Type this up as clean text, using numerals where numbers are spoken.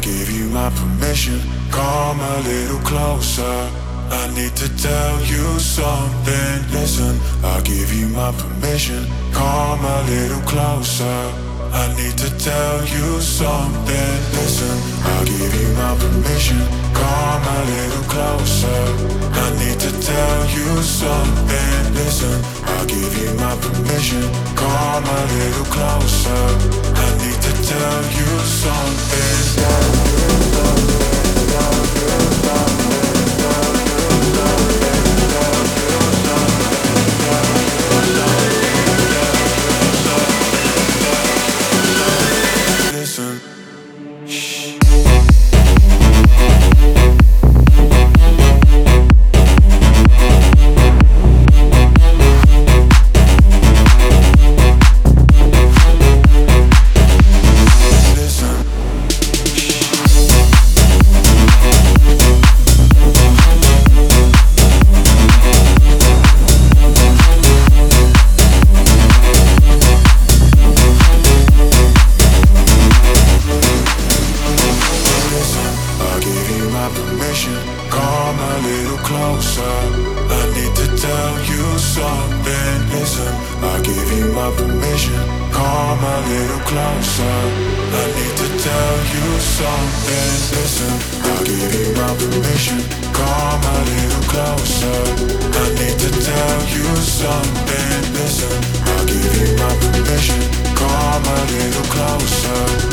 give you my permission. Come a little closer. I need to tell you something. Listen, I'll give you my permission. Come a little closer. I need to tell you something. Listen, I'll give you my permission. Come a little closer. I need to tell you something. Listen, I'll give you my permission. Come a little closer. I need to tell you something. Listen. Come a little closer. I need to tell you something. Listen, I'll give you my permission. Come a little closer. I need to tell you something. Listen, I'll give you my permission. Come a little closer. I need to tell you something. Listen, I'll give you my permission. Come a little closer.